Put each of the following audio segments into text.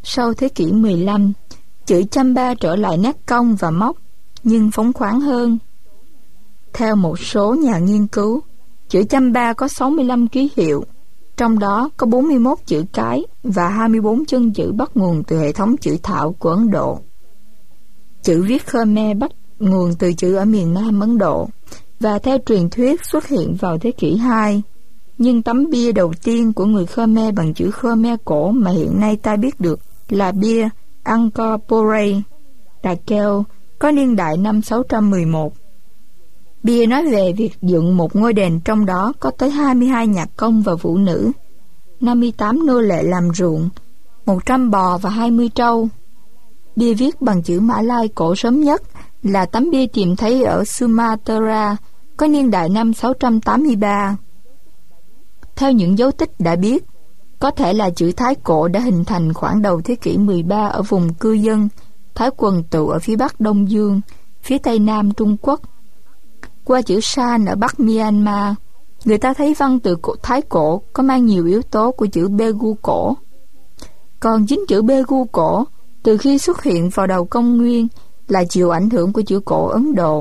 Sau thế kỷ 15, chữ Chamba trở lại nét cong và móc, nhưng phóng khoáng hơn. Theo một số nhà nghiên cứu, chữ Chamba có 65 ký hiệu, trong đó có 41 chữ cái và 24 chân chữ bắt nguồn từ hệ thống chữ thạo của Ấn Độ. Chữ viết Khmer bắt nguồn từ chữ ở miền Nam Ấn Độ và theo truyền thuyết xuất hiện vào thế kỷ 2. Nhưng tấm bia đầu tiên của người Khmer bằng chữ Khmer cổ mà hiện nay ta biết được là bia Angkor Paret, Đà Keo, có niên đại năm 611. Bia nói về việc dựng một ngôi đền, trong đó có tới 22 nhạc công và phụ nữ, 58 nô lệ làm ruộng, 100 bò và 20 trâu. Bia viết bằng chữ Mã Lai cổ sớm nhất là tấm bia tìm thấy ở Sumatra, có niên đại năm 683. Theo những dấu tích đã biết, có thể là chữ Thái cổ đã hình thành khoảng đầu thế kỷ 13 ở vùng cư dân Thái quần tụ ở phía bắc Đông Dương, phía tây nam Trung Quốc. Qua chữ San ở bắc Myanmar, người ta thấy văn từ Thái cổ có mang nhiều yếu tố của chữ Begu cổ. Còn chính chữ Begu cổ, từ khi xuất hiện vào đầu công nguyên, là chịu ảnh hưởng của chữ cổ Ấn Độ.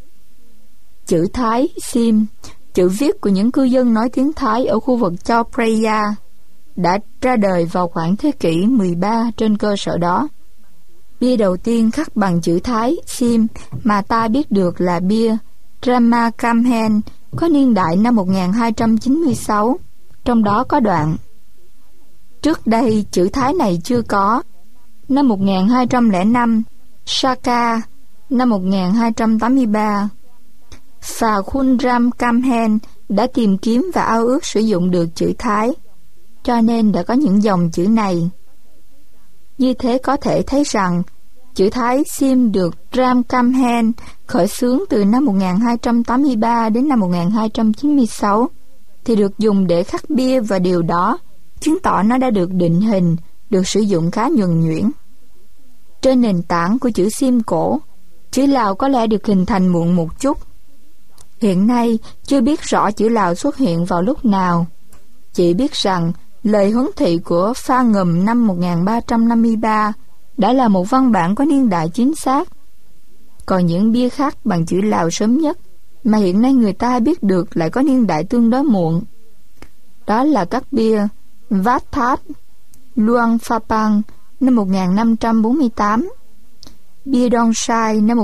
Chữ Thái, Sim, chữ viết của những cư dân nói tiếng Thái ở khu vực Chao Phraya, đã ra đời vào khoảng thế kỷ 13 trên cơ sở đó. Bia đầu tiên khắc bằng chữ Thái, Sim, mà ta biết được là bia Ramakamhen, có niên đại năm 1296, trong đó có đoạn: trước đây chữ Thái này chưa có. Năm 1205, Saka, năm 1283, Phà Khun Ram Kamhen đã tìm kiếm và ao ước sử dụng được chữ Thái, cho nên đã có những dòng chữ này. Như thế có thể thấy rằng chữ Thái Sim được Ram Kamhen khởi xướng từ năm 1283 đến năm 1296 thì được dùng để khắc bia, và điều đó chứng tỏ nó đã được định hình, được sử dụng khá nhuần nhuyễn. Trên nền tảng của chữ Sim cổ, chữ Lào có lẽ được hình thành muộn một chút. Hiện nay chưa biết rõ chữ Lào xuất hiện vào lúc nào, chỉ biết rằng lời huấn thị của Pha Ngùm năm 1353 đã là một văn bản có niên đại chính xác. Còn những bia khắc bằng chữ Lào sớm nhất mà hiện nay người ta biết được lại có niên đại tương đối muộn. Đó là các bia Wat That, Luang Phapang năm 1548, bia Don Sai năm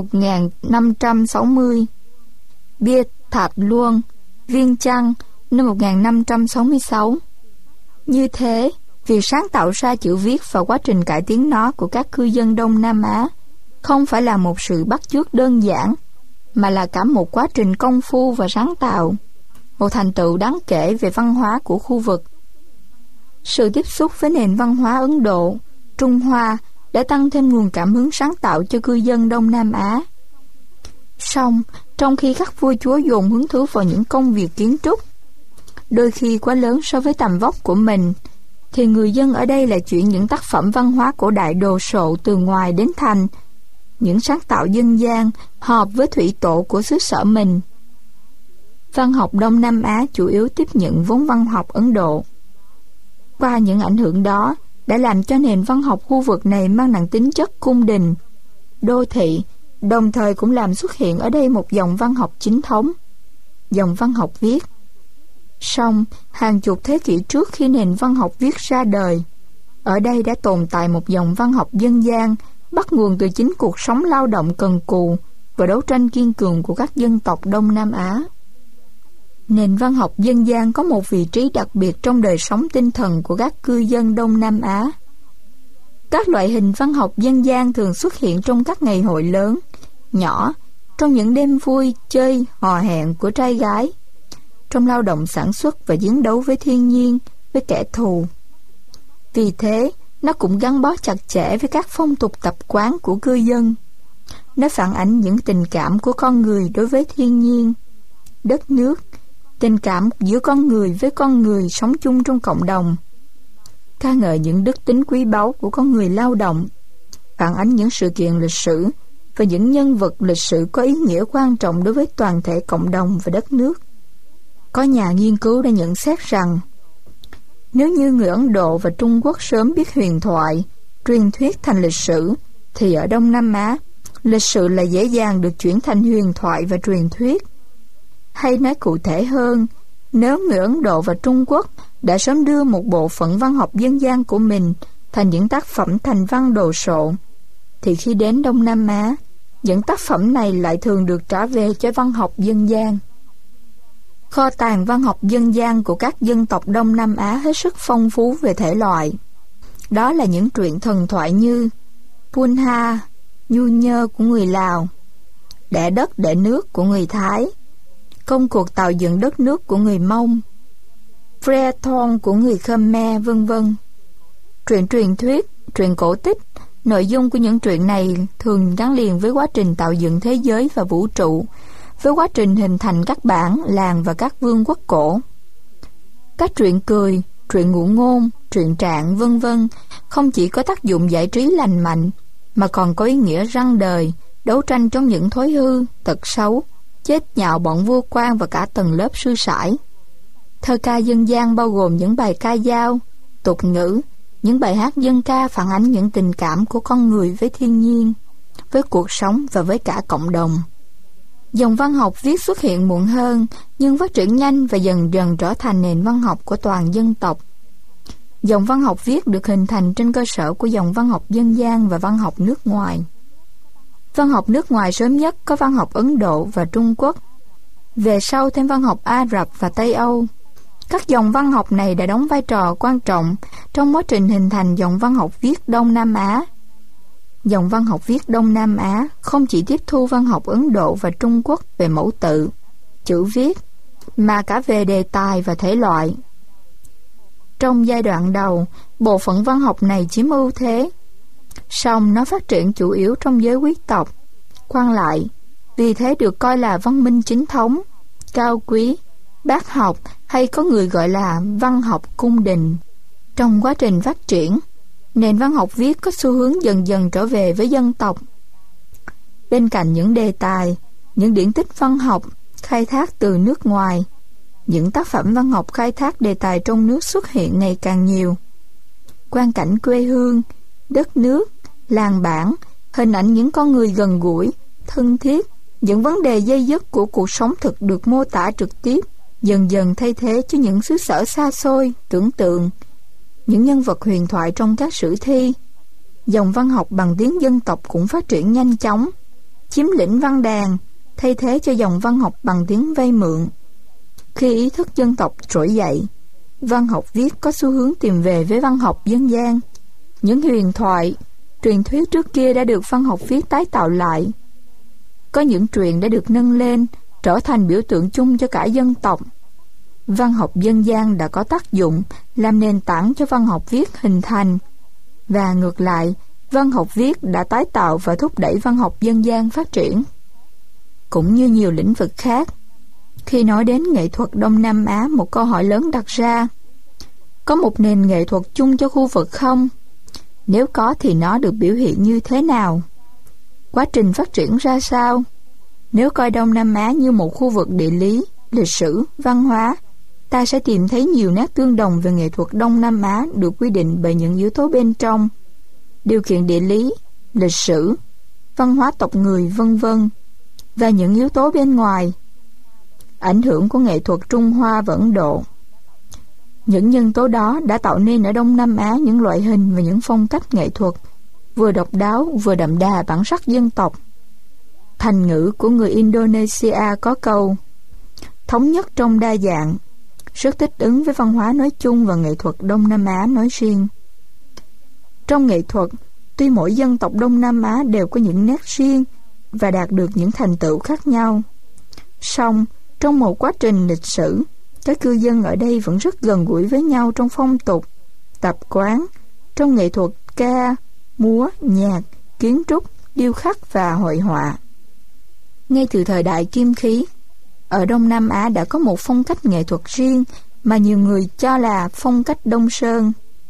1560, bia Thạch Luông, Viên Chăng năm 1566. Như thế, việc sáng tạo ra chữ viết và quá trình cải tiến nó của các cư dân Đông Nam Á không phải là một sự bắt chước đơn giản, mà là cả một quá trình công phu và sáng tạo, một thành tựu đáng kể về văn hóa của khu vực. Sự tiếp xúc với nền văn hóa Ấn Độ, Trung Hoa đã tăng thêm nguồn cảm hứng sáng tạo cho cư dân Đông Nam Á. Song, trong khi các vua chúa dồn hứng thú vào những công việc kiến trúc, đôi khi quá lớn so với tầm vóc của mình, thì người dân ở đây lại chuyển những tác phẩm văn hóa cổ đại đồ sộ từ ngoài đến thành những sáng tạo dân gian hợp với thủy tổ của xứ sở mình. Văn học Đông Nam Á chủ yếu tiếp nhận vốn văn học Ấn Độ. Qua những ảnh hưởng đó đã làm cho nền văn học khu vực này mang nặng tính chất cung đình, đô thị, đồng thời cũng làm xuất hiện ở đây một dòng văn học chính thống, dòng văn học viết. Song, hàng chục thế kỷ trước khi nền văn học viết ra đời, ở đây đã tồn tại một dòng văn học dân gian bắt nguồn từ chính cuộc sống lao động cần cù và đấu tranh kiên cường của các dân tộc Đông Nam Á. Nền văn học dân gian có một vị trí đặc biệt trong đời sống tinh thần của các cư dân Đông Nam Á. Các loại hình văn học dân gian thường xuất hiện trong các ngày hội lớn, nhỏ, trong những đêm vui, chơi, hò hẹn của trai gái, trong lao động sản xuất và chiến đấu với thiên nhiên, với kẻ thù. Vì thế, nó cũng gắn bó chặt chẽ với các phong tục tập quán của cư dân. Nó phản ánh những tình cảm của con người đối với thiên nhiên, đất nước, tình cảm giữa con người với con người sống chung trong cộng đồng, ca ngợi những đức tính quý báu của con người lao động, phản ánh những sự kiện lịch sử và những nhân vật lịch sử có ý nghĩa quan trọng đối với toàn thể cộng đồng và đất nước. Có nhà nghiên cứu đã nhận xét rằng nếu như người Ấn Độ và Trung Quốc sớm biết huyền thoại, truyền thuyết thành lịch sử, thì ở Đông Nam Á, lịch sự là dễ dàng được chuyển thành huyền thoại và truyền thuyết. Hay nói cụ thể hơn, nếu người Ấn Độ và Trung Quốc đã sớm đưa một bộ phận văn học dân gian của mình thành những tác phẩm thành văn đồ sộ, thì khi đến Đông Nam Á, những tác phẩm này lại thường được trả về cho văn học dân gian. Kho tàng văn học dân gian của các dân tộc Đông Nam Á hết sức phong phú về thể loại. Đó là những truyện thần thoại như Punha, Nhu Nhơ của người Lào, Đẻ đất đẻ nước của người Thái, Công cuộc tạo dựng đất nước của người Mông, Freathon của người Khmer, vân vân. Truyện truyền thuyết, truyện cổ tích, nội dung của những truyện này thường gắn liền với quá trình tạo dựng thế giới và vũ trụ, với quá trình hình thành các bản, làng và các vương quốc cổ. Các truyện cười, truyện ngụ ngôn, truyện trạng, vân vân không chỉ có tác dụng giải trí lành mạnh, mà còn có ý nghĩa răn đời, đấu tranh trong những thói hư, tật xấu, chết nhạo bọn vua quan và cả tầng lớp sư sãi. Thơ ca dân gian bao gồm những bài ca dao, tục ngữ, những bài hát dân ca phản ánh những tình cảm của con người với thiên nhiên, với cuộc sống và với cả cộng đồng. Dòng văn học viết xuất hiện muộn hơn, nhưng phát triển nhanh và dần dần trở thành nền văn học của toàn dân tộc. Dòng văn học viết được hình thành trên cơ sở của dòng văn học dân gian và văn học nước ngoài. Văn học nước ngoài sớm nhất có văn học Ấn Độ và Trung Quốc, về sau thêm văn học Ả Rập và Tây Âu. Các dòng văn học này đã đóng vai trò quan trọng trong quá trình hình thành dòng văn học viết Đông Nam Á. Dòng văn học viết Đông Nam Á không chỉ tiếp thu văn học Ấn Độ và Trung Quốc về mẫu tự, chữ viết, mà cả về đề tài và thể loại. Trong giai đoạn đầu, bộ phận văn học này chiếm ưu thế, song nó phát triển chủ yếu trong giới quý tộc, quan lại, vì thế được coi là văn minh chính thống, cao quý, bác học hay có người gọi là văn học cung đình. Trong quá trình phát triển, nền văn học viết có xu hướng dần dần trở về với dân tộc. Bên cạnh những đề tài, những điển tích văn học khai thác từ nước ngoài, những tác phẩm văn học khai thác đề tài trong nước xuất hiện ngày càng nhiều. Quang cảnh quê hương, đất nước, làng bản, hình ảnh những con người gần gũi, thân thiết, những vấn đề dây dứt của cuộc sống thực được mô tả trực tiếp, dần dần thay thế cho những xứ sở xa xôi, tưởng tượng, những nhân vật huyền thoại trong các sử thi. Dòng văn học bằng tiếng dân tộc cũng phát triển nhanh chóng, chiếm lĩnh văn đàn, thay thế cho dòng văn học bằng tiếng vay mượn. Khi ý thức dân tộc trỗi dậy, văn học viết có xu hướng tìm về với văn học dân gian. Những huyền thoại, truyền thuyết trước kia đã được văn học viết tái tạo lại. Có những truyện đã được nâng lên, trở thành biểu tượng chung cho cả dân tộc. Văn học dân gian đã có tác dụng làm nền tảng cho văn học viết hình thành. Và ngược lại, văn học viết đã tái tạo và thúc đẩy văn học dân gian phát triển. Cũng như nhiều lĩnh vực khác, khi nói đến nghệ thuật Đông Nam Á, một câu hỏi lớn đặt ra: có một nền nghệ thuật chung cho khu vực không? Nếu có thì nó được biểu hiện như thế nào? Quá trình phát triển ra sao? Nếu coi Đông Nam Á như một khu vực địa lý, lịch sử, văn hóa, ta sẽ tìm thấy nhiều nét tương đồng về nghệ thuật Đông Nam Á được quy định bởi những yếu tố bên trong, điều kiện địa lý, lịch sử, văn hóa tộc người, vân vân, và những yếu tố bên ngoài, ảnh hưởng của nghệ thuật Trung Hoa và Ấn Độ. Những nhân tố đó đã tạo nên ở Đông Nam Á những loại hình và những phong cách nghệ thuật vừa độc đáo vừa đậm đà bản sắc dân tộc. Thành ngữ của người Indonesia có câu: thống nhất trong đa dạng, rất thích ứng với văn hóa nói chung và nghệ thuật Đông Nam Á nói riêng. Trong nghệ thuật, tuy mỗi dân tộc Đông Nam Á đều có những nét riêng và đạt được những thành tựu khác nhau, song trong một quá trình lịch sử, các cư dân ở đây vẫn rất gần gũi với nhau trong phong tục, tập quán, trong nghệ thuật ca, múa, nhạc, kiến trúc, điêu khắc và hội họa. Ngay từ thời đại kim khí, ở Đông Nam Á đã có một phong cách nghệ thuật riêng mà nhiều người cho là phong cách Đông Sơn.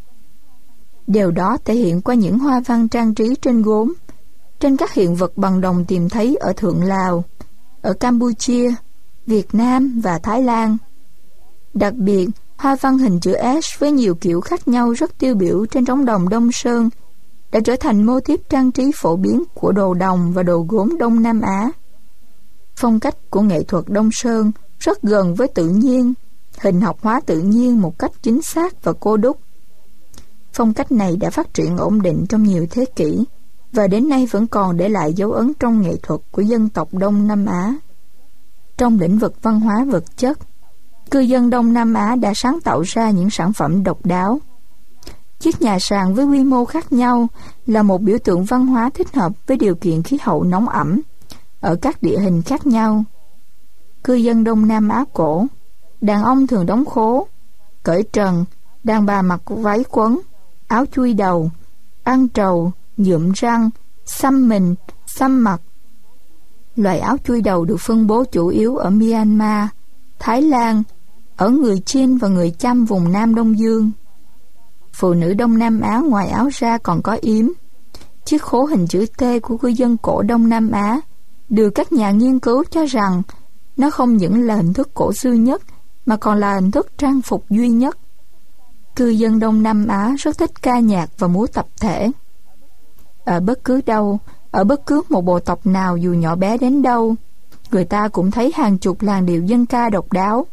Điều đó thể hiện qua những hoa văn trang trí trên gốm, trên các hiện vật bằng đồng tìm thấy ở Thượng Lào, ở Campuchia, Việt Nam và Thái Lan. Đặc biệt, hoa văn hình chữ S với nhiều kiểu khác nhau rất tiêu biểu trên trống đồng Đông Sơn đã trở thành mô típ trang trí phổ biến của đồ đồng và đồ gốm Đông Nam Á. Phong cách của nghệ thuật Đông Sơn rất gần với tự nhiên, hình học hóa tự nhiên một cách chính xác và cô đúc. Phong cách này đã phát triển ổn định trong nhiều thế kỷ và đến nay vẫn còn để lại dấu ấn trong nghệ thuật của dân tộc Đông Nam Á. Trong lĩnh vực văn hóa vật chất, cư dân Đông Nam Á đã sáng tạo ra những sản phẩm độc đáo. Chiếc nhà sàn với quy mô khác nhau là một biểu tượng văn hóa thích hợp với điều kiện khí hậu nóng ẩm ở các địa hình khác nhau. Cư dân Đông Nam Á cổ, đàn ông thường đóng khố, cởi trần, đàn bà mặc váy quấn, áo chui đầu, ăn trầu, nhuộm răng, xăm mình, xăm mặt. Loại áo chui đầu được phân bố chủ yếu ở Myanmar, Thái Lan, ở người Chin và người Chăm vùng Nam Đông Dương. Phụ nữ Đông Nam Á ngoài áo ra còn có yếm. Chiếc khố hình chữ T của cư dân cổ Đông Nam Á được các nhà nghiên cứu cho rằng nó không những là hình thức cổ xưa nhất mà còn là hình thức trang phục duy nhất. Cư dân Đông Nam Á rất thích ca nhạc và múa tập thể. Ở bất cứ đâu, ở bất cứ một bộ tộc nào dù nhỏ bé đến đâu, người ta cũng thấy hàng chục làn điệu dân ca độc đáo.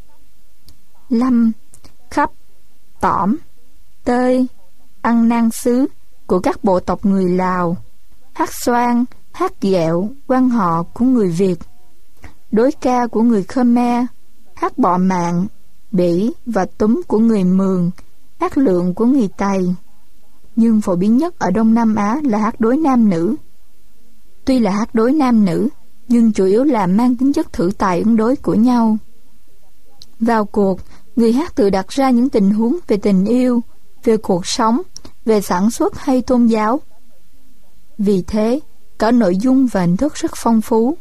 Lâm, khắp, tỏm, tơi, ăn nang xứ của các bộ tộc người Lào, hát xoan, hát ghẹo, quan họ của người Việt, đối ca của người Khmer, hát bọ mạng, bỉ và túm của người Mường, hát lượng của người Tày. Nhưng phổ biến nhất ở Đông Nam Á là hát đối nam nữ. Tuy là hát đối nam nữ, nhưng chủ yếu là mang tính chất thử tài ứng đối của nhau. Vào cuộc, người hát tự đặt ra những tình huống về tình yêu, về cuộc sống, về sản xuất hay tôn giáo. Vì thế, cả nội dung và hình thức rất phong phú.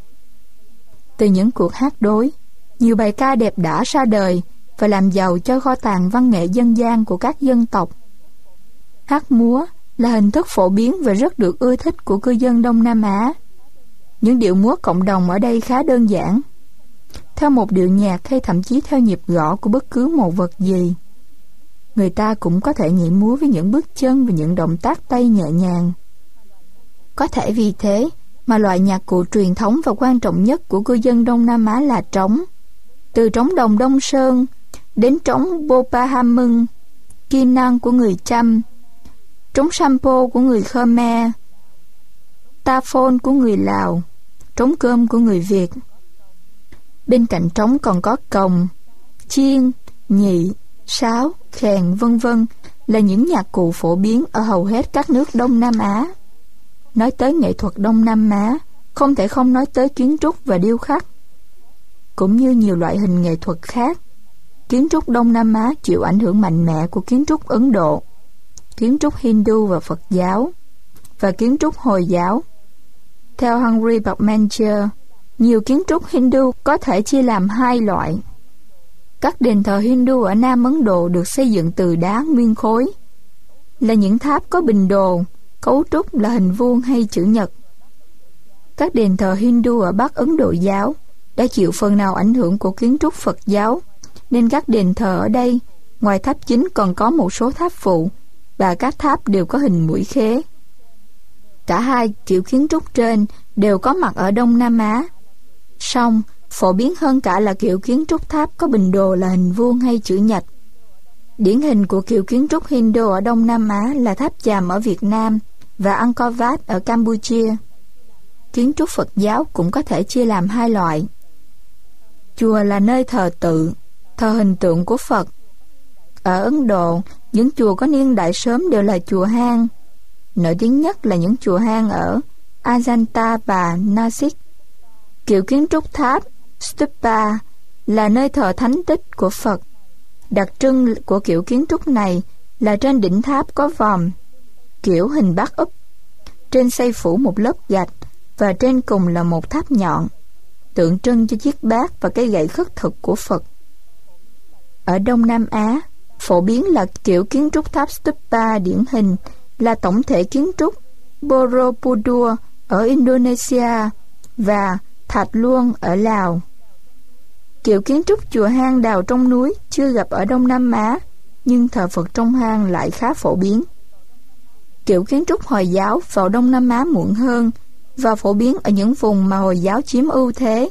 Từ những cuộc hát đối, nhiều bài ca đẹp đẽ ra đời và làm giàu cho kho tàng văn nghệ dân gian của các dân tộc. Hát múa là hình thức phổ biến và rất được ưa thích của cư dân Đông Nam Á. Những điệu múa cộng đồng ở đây khá đơn giản, theo một điệu nhạc hay thậm chí theo nhịp gõ của bất cứ một vật gì. Người ta cũng có thể nhảy múa với những bước chân và những động tác tay nhẹ nhàng. Có thể vì thế mà loại nhạc cụ truyền thống và quan trọng nhất của cư dân Đông Nam Á là trống. Từ trống đồng Đông Sơn đến trống Bopahamung, Kinang của người Chăm, trống Sampo của người Khmer, Taphon của người Lào, trống cơm của người Việt. Bên cạnh trống còn có cồng, chiên, nhị, sáo, khèn vân vân là những nhạc cụ phổ biến ở hầu hết các nước Đông Nam Á. Nói tới nghệ thuật Đông Nam Á, không thể không nói tới kiến trúc và điêu khắc. Cũng như nhiều loại hình nghệ thuật khác, kiến trúc Đông Nam Á chịu ảnh hưởng mạnh mẽ của kiến trúc Ấn Độ, kiến trúc Hindu và Phật giáo, và kiến trúc Hồi giáo. Theo Henry Buckminster, nhiều kiến trúc Hindu có thể chia làm hai loại. Các đền thờ Hindu ở Nam Ấn Độ được xây dựng từ đá nguyên khối, là những tháp có bình đồ, cấu trúc là hình vuông hay chữ nhật. Các đền thờ Hindu ở Bắc Ấn Độ giáo đã chịu phần nào ảnh hưởng của kiến trúc Phật giáo, nên các đền thờ ở đây, ngoài tháp chính còn có một số tháp phụ, và các tháp đều có hình mũi khế. Cả hai kiểu kiến trúc trên đều có mặt ở Đông Nam Á. Song, phổ biến hơn cả là kiểu kiến trúc tháp có bình đồ là hình vuông hay chữ nhật. Điển hình của kiểu kiến trúc Hindu ở Đông Nam Á là tháp Chàm ở Việt Nam và Angkor Wat ở Campuchia. Kiến trúc Phật giáo cũng có thể chia làm hai loại. Chùa là nơi thờ tự, thờ hình tượng của Phật. Ở Ấn Độ, những chùa có niên đại sớm đều là chùa hang. Nổi tiếng nhất là những chùa hang ở Ajanta và Nasik. Kiểu kiến trúc tháp Stupa là nơi thờ thánh tích của Phật. Đặc trưng của kiểu kiến trúc này là trên đỉnh tháp có vòm, kiểu hình bát úp. Trên xây phủ một lớp gạch và trên cùng là một tháp nhọn, tượng trưng cho chiếc bát và cái gậy khất thực của Phật. Ở Đông Nam Á, phổ biến là kiểu kiến trúc tháp Stupa điển hình là tổng thể kiến trúc Borobudur ở Indonesia và Thạch Luông ở Lào. Kiểu kiến trúc chùa hang đào trong núi chưa gặp ở Đông Nam Á, nhưng thờ Phật trong hang lại khá phổ biến. Kiểu kiến trúc Hồi giáo vào Đông Nam Á muộn hơn và phổ biến ở những vùng mà Hồi giáo chiếm ưu thế.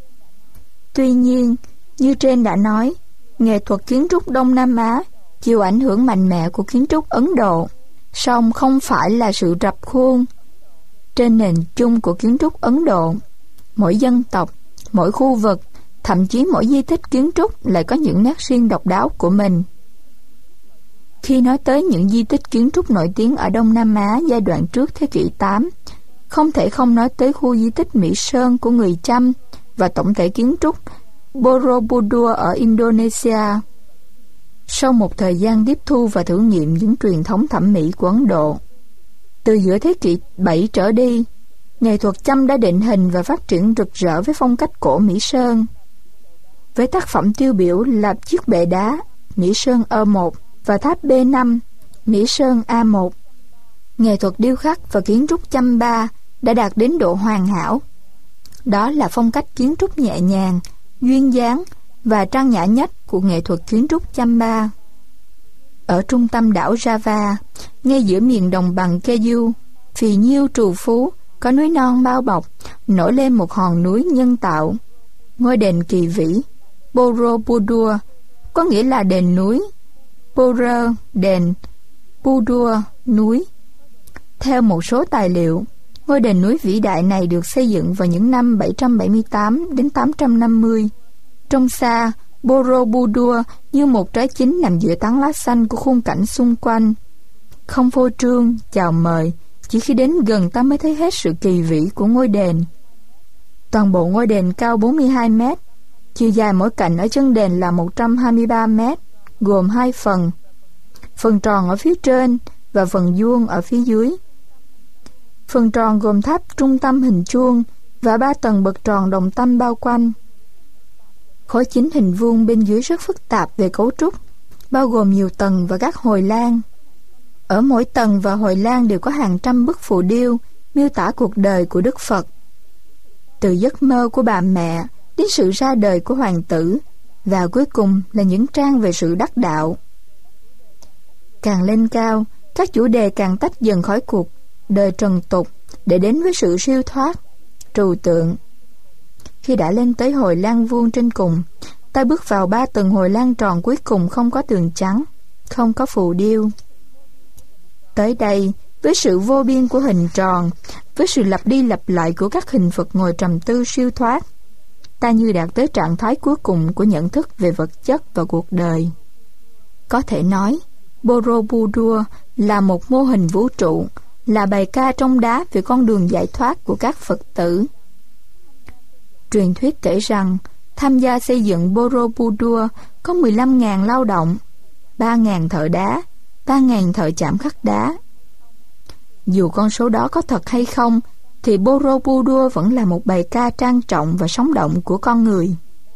Tuy nhiên, như trên đã nói, nghệ thuật kiến trúc Đông Nam Á chịu ảnh hưởng mạnh mẽ của kiến trúc Ấn Độ, song không phải là sự rập khuôn. Trên nền chung của kiến trúc Ấn Độ, mỗi dân tộc, mỗi khu vực, thậm chí mỗi di tích kiến trúc lại có những nét riêng độc đáo của mình. Khi nói tới những di tích kiến trúc nổi tiếng ở Đông Nam Á giai đoạn trước thế kỷ 8, không thể không nói tới khu di tích Mỹ Sơn của người Chăm và tổng thể kiến trúc Borobudur ở Indonesia. Sau một thời gian tiếp thu và thử nghiệm những truyền thống thẩm mỹ của Ấn Độ, từ giữa thế kỷ 7 trở đi, nghệ thuật Chăm đã định hình và phát triển rực rỡ với phong cách cổ Mỹ Sơn. Với tác phẩm tiêu biểu là chiếc bệ đá Mỹ Sơn E1 và tháp B5 Mỹ Sơn A1, nghệ thuật điêu khắc và kiến trúc Chăm Ba đã đạt đến độ hoàn hảo. Đó là phong cách kiến trúc nhẹ nhàng, duyên dáng và trang nhã nhất của nghệ thuật kiến trúc Chăm Ba. Ở trung tâm đảo Java, ngay giữa miền đồng bằng Keju, phì nhiêu trù phú, có núi non bao bọc, nổi lên một hòn núi nhân tạo. Ngôi đền kỳ vĩ Borobudur có nghĩa là đền núi, Boro đền, Budur núi. Theo một số tài liệu, ngôi đền núi vĩ đại này được xây dựng vào những năm 778 đến 850. Trông xa, Borobudur như một trái chín nằm giữa tán lá xanh của khung cảnh xung quanh. Không phô trương, chào mời, chỉ khi đến gần ta mới thấy hết sự kỳ vĩ của ngôi đền. Toàn bộ ngôi đền cao 42 mét, chiều dài mỗi cạnh ở chân đền là 123 mét, gồm 2 phần. Phần tròn ở phía trên và phần vuông ở phía dưới. Phần tròn gồm tháp trung tâm hình chuông và 3 tầng bậc tròn đồng tâm bao quanh. Khối chính hình vuông bên dưới rất phức tạp về cấu trúc, bao gồm nhiều tầng và các hồi lang. Ở mỗi tầng và hồi lang đều có hàng trăm bức phù điêu miêu tả cuộc đời của Đức Phật. Từ giấc mơ của bà mẹ đến sự ra đời của hoàng tử, và cuối cùng là những trang về sự đắc đạo. Càng lên cao, các chủ đề càng tách dần khỏi cuộc đời trần tục để đến với sự siêu thoát, trừu tượng. Khi đã lên tới hồi lang vuông trên cùng, ta bước vào 3 tầng hồi lang tròn cuối cùng không có tường trắng, không có phù điêu. Tới đây, với sự vô biên của hình tròn, với sự lặp đi lặp lại của các hình Phật ngồi trầm tư siêu thoát, ta như đạt tới trạng thái cuối cùng của nhận thức về vật chất và cuộc đời. Có thể nói, Borobudur là một mô hình vũ trụ, là bài ca trong đá về con đường giải thoát của các Phật tử. Truyền thuyết kể rằng, tham gia xây dựng Borobudur có 15.000 lao động, 3.000 thợ đá, 3.000 thợ chạm khắc đá. Dù con số đó có thật hay không, thì Borobudur vẫn là một bài ca trang trọng và sống động của con người.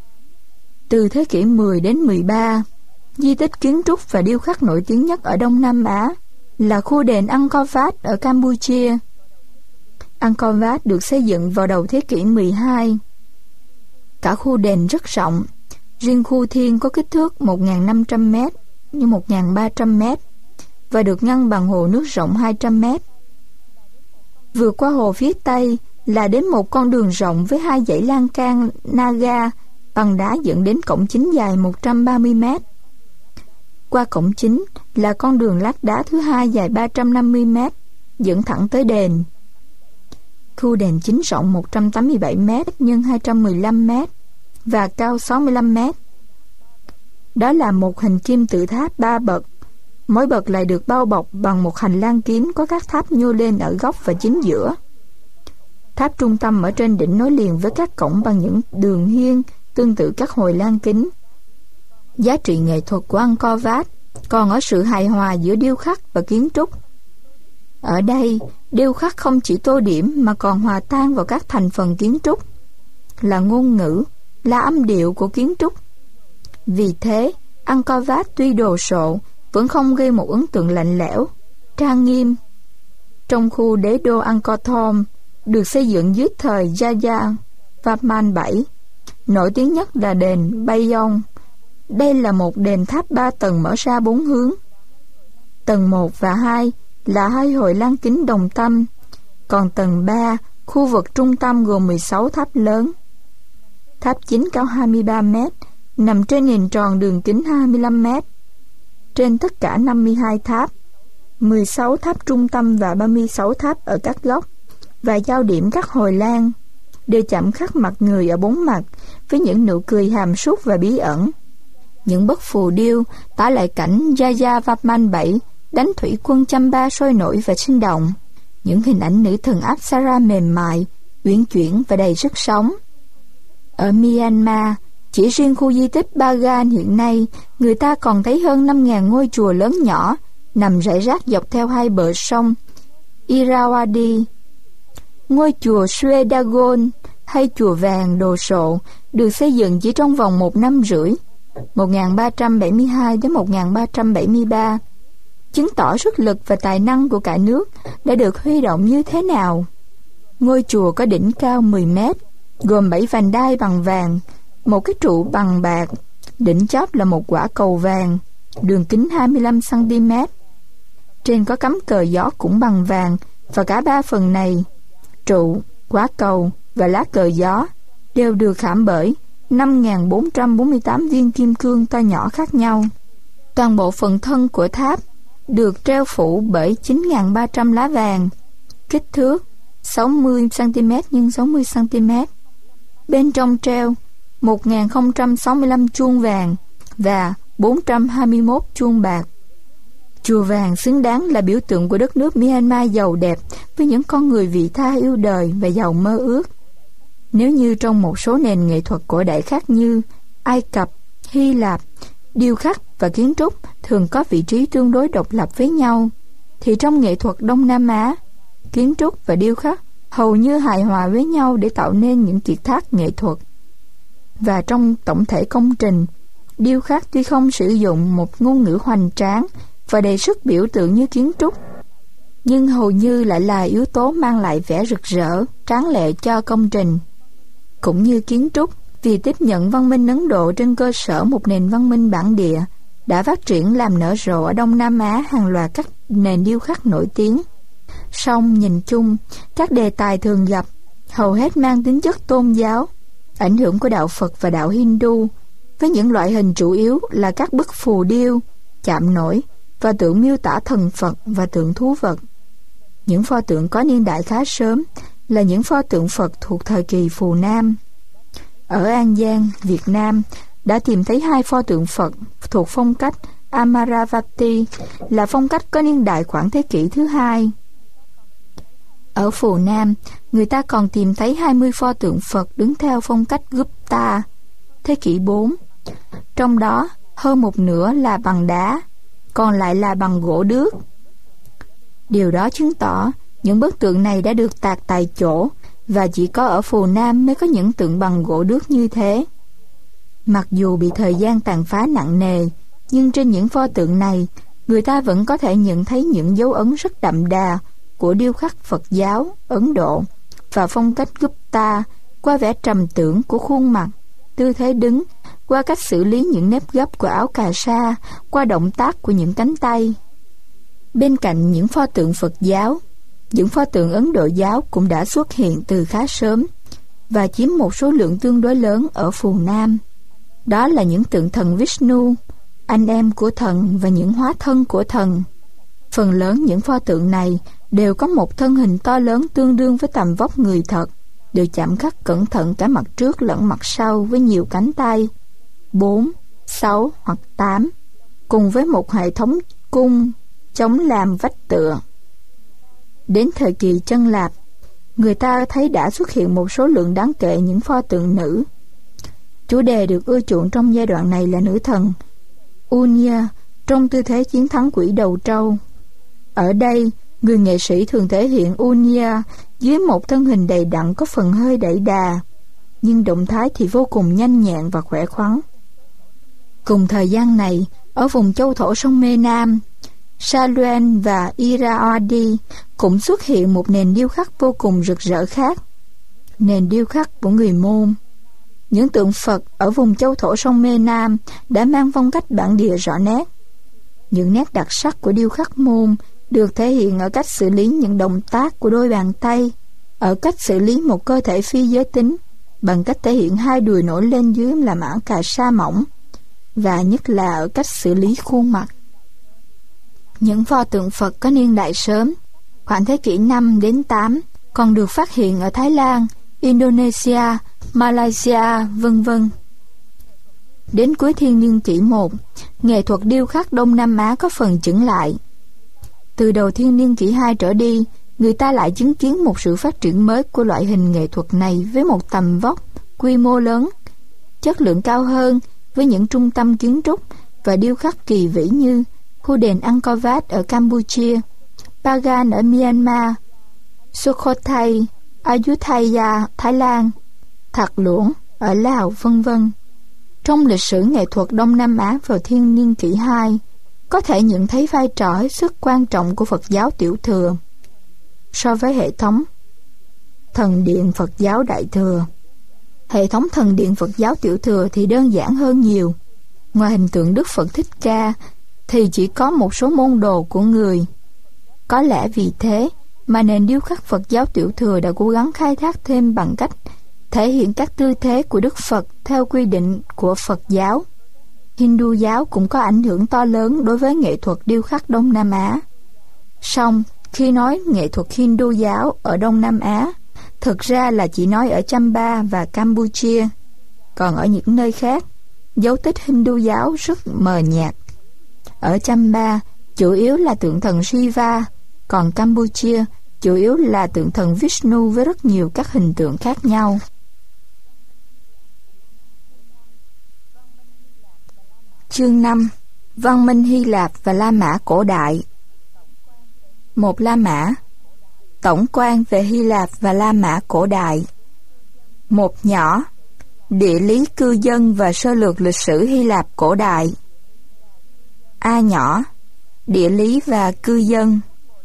Từ thế kỷ 10 đến 13, di tích kiến trúc và điêu khắc nổi tiếng nhất ở Đông Nam Á là khu đền Angkor Wat ở Campuchia. Angkor Wat được xây dựng vào đầu thế kỷ 12. Cả khu đền rất rộng, riêng khu thiên có kích thước 1.500 m như 1.300 m và được ngăn bằng hồ nước rộng 200 m. Vượt qua hồ phía Tây là đến một con đường rộng với 2 dãy lan can Naga bằng đá dẫn đến cổng chính dài 130 m. Qua cổng chính là con đường lát đá thứ hai dài 350 m dẫn thẳng tới đền. Khu đền chính rộng 187 m x 215 m và cao 65 m. Đó là một hình kim tự tháp 3 bậc. Mỗi bậc lại được bao bọc bằng một hành lang kín có các tháp nhô lên ở góc và chính giữa. Tháp trung tâm ở trên đỉnh nối liền với các cổng bằng những đường hiên tương tự các hồi lang kính. Giá trị nghệ thuật của Angkor Wat còn ở sự hài hòa giữa điêu khắc và kiến trúc. Ở đây, điêu khắc không chỉ tô điểm mà còn hòa tan vào các thành phần kiến trúc, là ngôn ngữ, là âm điệu của kiến trúc. Vì thế, Angkor Wat tuy đồ sộ, vẫn không gây một ấn tượng lạnh lẽo, trang nghiêm. Trong khu đế đô Angkor Thom, được xây dựng dưới thời Jayavarman VII, nổi tiếng nhất là đền Bayong. Đây là một đền tháp 3 tầng mở ra 4 hướng. Tầng 1 và 2 là 2 hồi lan kính đồng tâm. Còn tầng 3, khu vực trung tâm gồm 16 tháp lớn. Tháp chính cao 23 mét, nằm trên nền tròn đường kính 25 mét. Trên tất cả 52 tháp, 16 tháp trung tâm và 36 tháp ở các góc và giao điểm các hồi lan, đều chạm khắc mặt người ở 4 mặt với những nụ cười hàm sút và bí ẩn. Những bức phù điêu tả lại cảnh Jayavarman VII đánh thủy quân Chamba sôi nổi và sinh động. Những hình ảnh nữ thần Apsara mềm mại, uyển chuyển và đầy sức sống. Ở Myanmar, chỉ riêng khu di tích Bagan hiện nay, người ta còn thấy hơn 5.000 ngôi chùa lớn nhỏ nằm rải rác dọc theo 2 bờ sông Irrawaddy. Ngôi chùa Swedagon hay chùa vàng Đồ Sộ được xây dựng chỉ trong vòng 1 năm rưỡi, 1372 đến 1373, chứng tỏ sức lực và tài năng của cả nước đã được huy động như thế nào. Ngôi chùa có đỉnh cao 10 mét, gồm 7 vành đai bằng vàng, một cái trụ bằng bạc, đỉnh chóp là một quả cầu vàng, đường kính 25 cm. Trên có cắm cờ gió cũng bằng vàng, và cả 3 phần này, trụ, quả cầu và lá cờ gió, đều được khảm bởi 5.448 viên kim cương to nhỏ khác nhau. Toàn bộ phần thân của tháp được treo phủ bởi 9.300 lá vàng, kích thước 60 cm x 60 cm. Bên trong treo 1.065 chuông vàng và 421 chuông bạc. Chùa vàng xứng đáng là biểu tượng của đất nước Myanmar giàu đẹp, với những con người vị tha yêu đời và giàu mơ ước. Nếu như trong một số nền nghệ thuật cổ đại khác như Ai Cập, Hy Lạp, điêu khắc và kiến trúc thường có vị trí tương đối độc lập với nhau, thì trong nghệ thuật Đông Nam Á, kiến trúc và điêu khắc hầu như hài hòa với nhau để tạo nên những kiệt tác nghệ thuật. Và trong tổng thể công trình, điêu khắc tuy không sử dụng một ngôn ngữ hoành tráng và đầy sức biểu tượng như kiến trúc, nhưng hầu như lại là yếu tố mang lại vẻ rực rỡ, tráng lệ cho công trình. Cũng như kiến trúc, vì tiếp nhận văn minh Ấn Độ trên cơ sở một nền văn minh bản địa, đã phát triển làm nở rộ ở Đông Nam Á hàng loạt các nền điêu khắc nổi tiếng. Song nhìn chung, các đề tài thường gặp hầu hết mang tính chất tôn giáo, ảnh hưởng của đạo Phật và đạo Hindu, với những loại hình chủ yếu là các bức phù điêu, chạm nổi và tượng miêu tả thần Phật và tượng thú vật. Những pho tượng có niên đại khá sớm là những pho tượng Phật thuộc thời kỳ Phù Nam. Ở An Giang, Việt Nam, đã tìm thấy 2 pho tượng Phật thuộc phong cách Amaravati, là phong cách có niên đại khoảng thế kỷ thứ 2. Ở Phù Nam, người ta còn tìm thấy 20 pho tượng Phật đứng theo phong cách Gupta, thế kỷ 4. Trong đó, hơn một nửa là bằng đá, còn lại là bằng gỗ đước. Điều đó chứng tỏ những bức tượng này đã được tạc tại chỗ, và chỉ có ở Phù Nam mới có những tượng bằng gỗ đước như thế. Mặc dù bị thời gian tàn phá nặng nề, nhưng trên những pho tượng này, người ta vẫn có thể nhận thấy những dấu ấn rất đậm đà của điêu khắc Phật giáo Ấn Độ và phong cách Gupta, qua vẻ trầm tưởng của khuôn mặt, tư thế đứng, qua cách xử lý những nếp gấp của áo cà sa, qua động tác của những cánh tay. Bên cạnh những pho tượng Phật giáo, những pho tượng Ấn Độ giáo cũng đã xuất hiện từ khá sớm và chiếm một số lượng tương đối lớn ở Phù Nam. Đó là những tượng thần Vishnu, anh em của thần và những hóa thân của thần. Phần lớn những pho tượng này đều có một thân hình to lớn tương đương với tầm vóc người thật, đều chạm khắc cẩn thận cả mặt trước lẫn mặt sau với nhiều cánh tay, 4, 6 hoặc 8, cùng với một hệ thống cung chống làm vách tựa. Đến thời kỳ Chân Lạp, người ta thấy đã xuất hiện một số lượng đáng kể những pho tượng nữ. Chủ đề được ưa chuộng trong giai đoạn này là nữ thần Unia trong tư thế chiến thắng quỷ đầu trâu. Ở đây, người nghệ sĩ thường thể hiện Unia dưới một thân hình đầy đặn có phần hơi đẩy đà, nhưng động thái thì vô cùng nhanh nhẹn và khỏe khoắn. Cùng thời gian này, ở vùng châu thổ sông Mê Nam, Saluen và Irrawaddy cũng xuất hiện một nền điêu khắc vô cùng rực rỡ khác, nền điêu khắc của người Môn. Những tượng Phật ở vùng châu thổ sông Mê Nam đã mang phong cách bản địa rõ nét. Những nét đặc sắc của điêu khắc Môn được thể hiện ở cách xử lý những động tác của đôi bàn tay, ở cách xử lý một cơ thể phi giới tính bằng cách thể hiện hai đùi nổi lên dưới làm ảng cà sa mỏng, và nhất là ở cách xử lý khuôn mặt. Những pho tượng Phật có niên đại sớm, khoảng thế kỷ 5 đến 8, còn được phát hiện ở Thái Lan, Indonesia, Malaysia, v.v. Đến cuối thiên niên kỷ 1, nghệ thuật điêu khắc Đông Nam Á có phần chững lại. Từ đầu thiên niên kỷ 2 trở đi, người ta lại chứng kiến một sự phát triển mới của loại hình nghệ thuật này với một tầm vóc, quy mô lớn, chất lượng cao hơn, với những trung tâm kiến trúc và điêu khắc kỳ vĩ như khu đền Angkor Wat ở Campuchia, Pagan ở Myanmar, Sukhothai, Ayutthaya, Thái Lan, Thạc Luổng ở Lào, v.v. Trong lịch sử nghệ thuật Đông Nam Á vào thiên niên kỷ 2, có thể nhận thấy vai trò hết sức quan trọng của Phật giáo Tiểu Thừa so với hệ thống thần điện Phật giáo Đại Thừa. Hệ thống thần điện Phật giáo Tiểu Thừa thì đơn giản hơn nhiều. Ngoài hình tượng Đức Phật Thích Ca thì chỉ có một số môn đồ của người. Có lẽ vì thế mà nền điêu khắc Phật giáo Tiểu Thừa đã cố gắng khai thác thêm bằng cách thể hiện các tư thế của Đức Phật theo quy định của Phật giáo. Hindu giáo cũng có ảnh hưởng to lớn đối với nghệ thuật điêu khắc Đông Nam Á. Song, khi nói nghệ thuật Hindu giáo ở Đông Nam Á, thực ra là chỉ nói ở Chamba và Campuchia. Còn ở những nơi khác, dấu tích Hindu giáo rất mờ nhạt. Ở Chamba, chủ yếu là tượng thần Shiva, còn Campuchia chủ yếu là tượng thần Vishnu với rất nhiều các hình tượng khác nhau. Chương 5. Văn minh Hy Lạp và La Mã cổ đại. 1. La Mã. Tổng quan về Hy Lạp và La Mã cổ đại. 1 nhỏ. Địa lý cư dân và sơ lược lịch sử Hy Lạp cổ đại. A nhỏ. Địa lý và cư dân.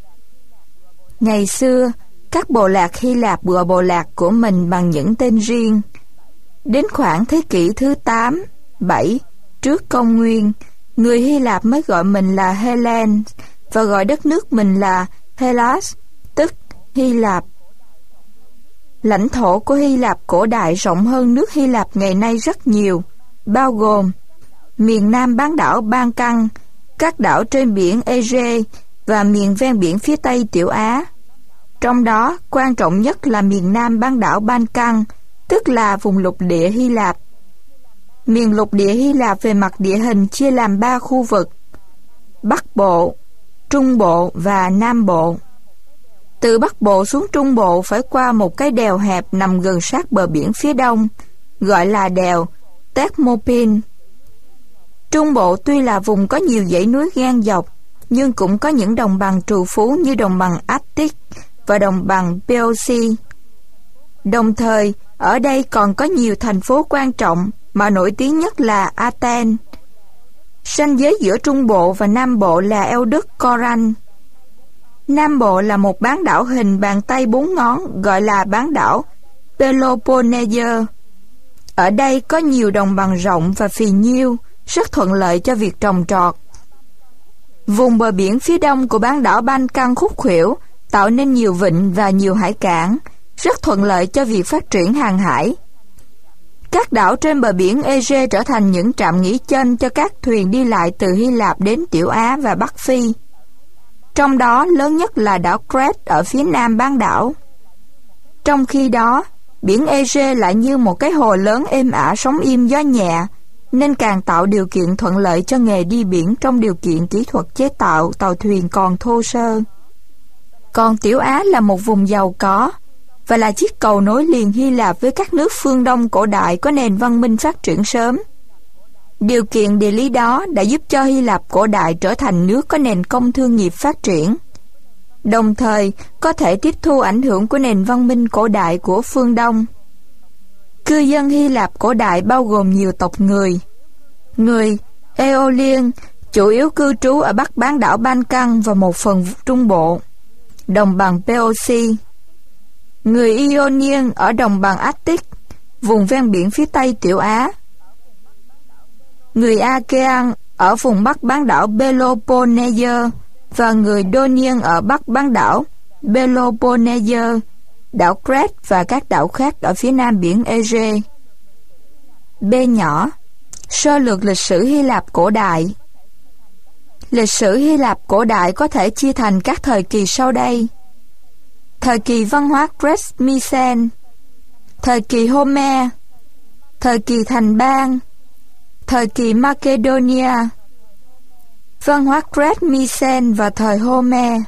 Ngày xưa, các bộ lạc Hy Lạp gọi bộ lạc của mình bằng những tên riêng. Đến khoảng thế kỷ thứ 8, 7 trước công nguyên, người Hy Lạp mới gọi mình là Hellen và gọi đất nước mình là Hellas, tức Hy Lạp. Lãnh thổ của Hy Lạp cổ đại rộng hơn nước Hy Lạp ngày nay rất nhiều, bao gồm miền nam bán đảo Ban Căng, các đảo trên biển Ege và miền ven biển phía tây Tiểu Á. Trong đó, quan trọng nhất là miền nam bán đảo Ban Căng, tức là vùng lục địa Hy Lạp. Miền lục địa Hy Lạp về mặt địa hình chia làm 3 khu vực: Bắc Bộ, Trung Bộ và Nam Bộ. Từ Bắc Bộ xuống Trung Bộ phải qua một cái đèo hẹp nằm gần sát bờ biển phía đông, gọi là đèo Thermopylae. Trung Bộ tuy là vùng có nhiều dãy núi ngang dọc, nhưng cũng có những đồng bằng trù phú như đồng bằng Attic và đồng bằng Boeotia. Đồng thời, ở đây còn có nhiều thành phố quan trọng, mà nổi tiếng nhất là Athens. Ranh giới giữa Trung Bộ và Nam Bộ là eo đất Coran. Nam Bộ là một bán đảo hình bàn tay 4 ngón, gọi là bán đảo Peloponnesia. Ở đây có nhiều đồng bằng rộng và phì nhiêu, rất thuận lợi cho việc trồng trọt. Vùng bờ biển phía đông của bán đảo Ban Căng khúc khuỷu, tạo nên nhiều vịnh và nhiều hải cảng, rất thuận lợi cho việc phát triển hàng hải. Các đảo trên bờ biển Ege trở thành những trạm nghỉ chân cho các thuyền đi lại từ Hy Lạp đến Tiểu Á và Bắc Phi. Trong đó lớn nhất là đảo Crete ở phía nam bán đảo. Trong khi đó, biển Ege lại như một cái hồ lớn êm ả sóng im gió nhẹ, nên càng tạo điều kiện thuận lợi cho nghề đi biển trong điều kiện kỹ thuật chế tạo tàu thuyền còn thô sơ. Còn Tiểu Á là một vùng giàu có, và là chiếc cầu nối liền Hy Lạp với các nước phương Đông cổ đại có nền văn minh phát triển sớm. Điều kiện địa lý đó đã giúp cho Hy Lạp cổ đại trở thành nước có nền công thương nghiệp phát triển, đồng thời có thể tiếp thu ảnh hưởng của nền văn minh cổ đại của phương Đông. Cư dân Hy Lạp cổ đại bao gồm nhiều tộc người. Người Aeolian chủ yếu cư trú ở bắc bán đảo Ban Căng và một phần Trung Bộ, đồng bằng Boeotia. Người Ionian ở đồng bằng Attic, vùng ven biển phía tây Tiểu Á. Người Achaean ở vùng bắc bán đảo Peloponnesia, và người Donian ở Bắc bán đảo Peloponnesia, đảo Crete và các đảo khác ở phía nam biển Ege. B nhỏ. Sơ lược lịch sử Hy Lạp cổ đại. Lịch sử Hy Lạp cổ đại có thể chia thành các thời kỳ sau đây: thời kỳ văn hóa Crete-Mycen, thời kỳ Homer, thời kỳ thành bang, thời kỳ Macedonia, văn hóa Crete-Mycen và thời Homer.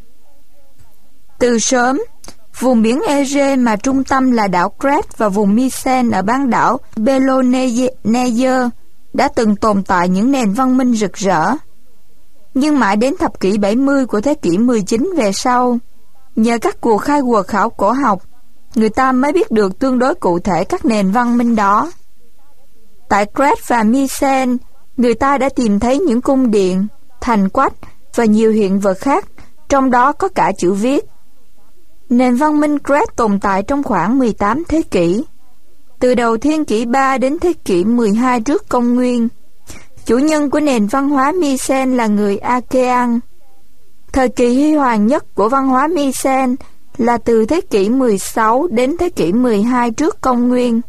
Từ sớm, vùng biển Ege mà trung tâm là đảo Crete và vùng Mycen ở bán đảo Peloponnesia đã từng tồn tại những nền văn minh rực rỡ. Nhưng mãi đến thập kỷ 70 của thế kỷ 19 về sau, nhờ các cuộc khai quật khảo cổ học, người ta mới biết được tương đối cụ thể các nền văn minh đó. Tại Crete và Mycen, người ta đã tìm thấy những cung điện, thành quách và nhiều hiện vật khác, trong đó có cả chữ viết. Nền văn minh Crete tồn tại trong khoảng 18 thế kỷ, từ đầu thiên kỷ 3 đến thế kỷ 12 trước công nguyên. Chủ nhân của nền văn hóa Mycen là người Achaean. Thời kỳ huy hoàng nhất của văn hóa Mycen là từ thế kỷ 16 đến thế kỷ 12 trước công nguyên.